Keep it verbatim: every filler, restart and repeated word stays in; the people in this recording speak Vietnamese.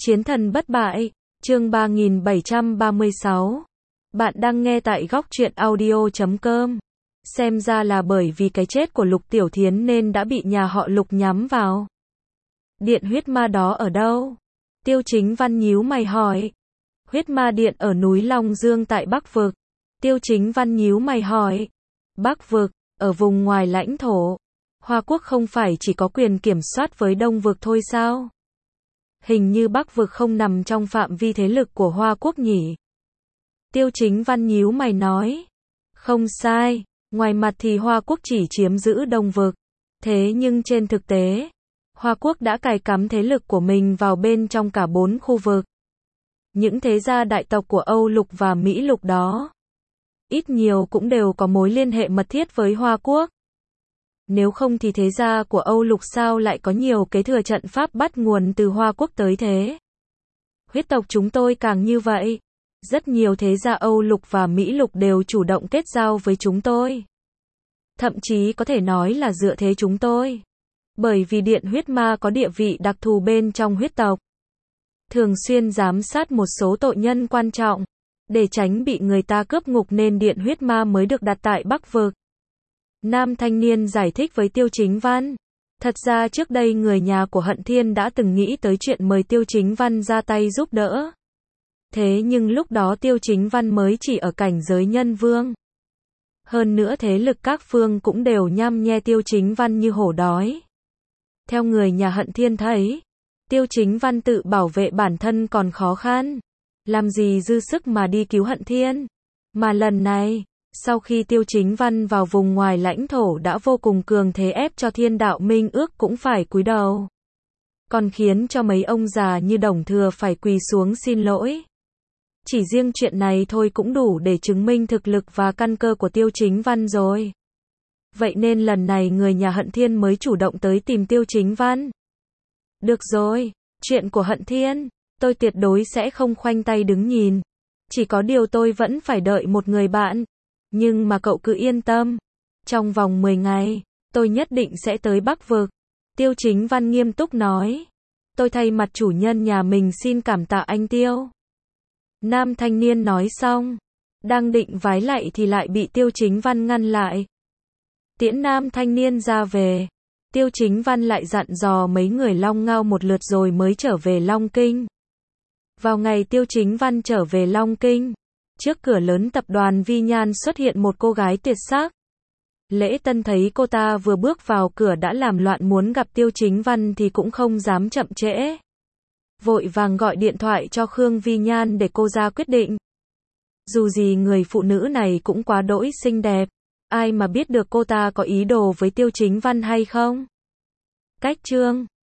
Chiến thần bất bại, chương ba nghìn bảy trăm ba mươi sáu. Bạn đang nghe tại góc truyện audio chấm com. Xem ra là bởi vì cái chết của Lục Tiểu Thiến nên đã bị nhà họ Lục nhắm vào. Điện huyết ma đó ở đâu? Tiêu Chính Văn nhíu mày hỏi. Huyết ma điện ở núi Long Dương tại Bắc Vực. Tiêu Chính Văn nhíu mày hỏi. Bắc Vực, ở vùng ngoài lãnh thổ. Hoa Quốc không phải chỉ có quyền kiểm soát với Đông Vực thôi sao? Hình như Bắc Vực không nằm trong phạm vi thế lực của Hoa Quốc nhỉ? Tiêu Chính Văn nhíu mày nói. Không sai, ngoài mặt thì Hoa Quốc chỉ chiếm giữ Đông Vực. Thế nhưng trên thực tế, Hoa Quốc đã cài cắm thế lực của mình vào bên trong cả bốn khu vực. Những thế gia đại tộc của Âu Lục và Mỹ Lục đó, ít nhiều cũng đều có mối liên hệ mật thiết với Hoa Quốc. Nếu không thì thế gia của Âu Lục sao lại có nhiều kế thừa trận pháp bắt nguồn từ Hoa Quốc tới thế? Huyết tộc chúng tôi càng như vậy. Rất nhiều thế gia Âu Lục và Mỹ Lục đều chủ động kết giao với chúng tôi. Thậm chí có thể nói là dựa thế chúng tôi. Bởi vì Điện Huyết Ma có địa vị đặc thù bên trong huyết tộc. Thường xuyên giám sát một số tội nhân quan trọng. Để tránh bị người ta cướp ngục nên Điện Huyết Ma mới được đặt tại Bắc Vực. Nam thanh niên giải thích với Tiêu Chính Văn. Thật ra trước đây người nhà của Hận Thiên đã từng nghĩ tới chuyện mời Tiêu Chính Văn ra tay giúp đỡ. Thế nhưng lúc đó Tiêu Chính Văn mới chỉ ở cảnh giới nhân vương. Hơn nữa thế lực các phương cũng đều nhăm nhe Tiêu Chính Văn như hổ đói. Theo người nhà Hận Thiên thấy, Tiêu Chính Văn tự bảo vệ bản thân còn khó khăn. Làm gì dư sức mà đi cứu Hận Thiên. Mà lần này, sau khi Tiêu Chính Văn vào vùng ngoài lãnh thổ đã vô cùng cường thế ép cho Thiên Đạo Minh Ước cũng phải cúi đầu. Còn khiến cho mấy ông già như Đồng Thừa phải quỳ xuống xin lỗi. Chỉ riêng chuyện này thôi cũng đủ để chứng minh thực lực và căn cơ của Tiêu Chính Văn rồi. Vậy nên lần này người nhà Hận Thiên mới chủ động tới tìm Tiêu Chính Văn. Được rồi, chuyện của Hận Thiên, tôi tuyệt đối sẽ không khoanh tay đứng nhìn. Chỉ có điều tôi vẫn phải đợi một người bạn. Nhưng mà cậu cứ yên tâm. Trong vòng mười ngày, tôi nhất định sẽ tới Bắc Vực. Tiêu Chính Văn nghiêm túc nói. Tôi thay mặt chủ nhân nhà mình xin cảm tạ anh Tiêu. Nam thanh niên nói xong. Đang định vái lạy thì lại bị Tiêu Chính Văn ngăn lại. Tiễn nam thanh niên ra về. Tiêu Chính Văn lại dặn dò mấy người Long Ngao một lượt rồi mới trở về Long Kinh. Vào ngày Tiêu Chính Văn trở về Long Kinh, trước cửa lớn tập đoàn Vi Nhan xuất hiện một cô gái tuyệt sắc. Lễ Tân thấy cô ta vừa bước vào cửa đã làm loạn muốn gặp Tiêu Chính Văn thì cũng không dám chậm trễ. Vội vàng gọi điện thoại cho Khương Vi Nhan để cô ra quyết định. Dù gì người phụ nữ này cũng quá đỗi xinh đẹp. Ai mà biết được cô ta có ý đồ với Tiêu Chính Văn hay không? Cách chương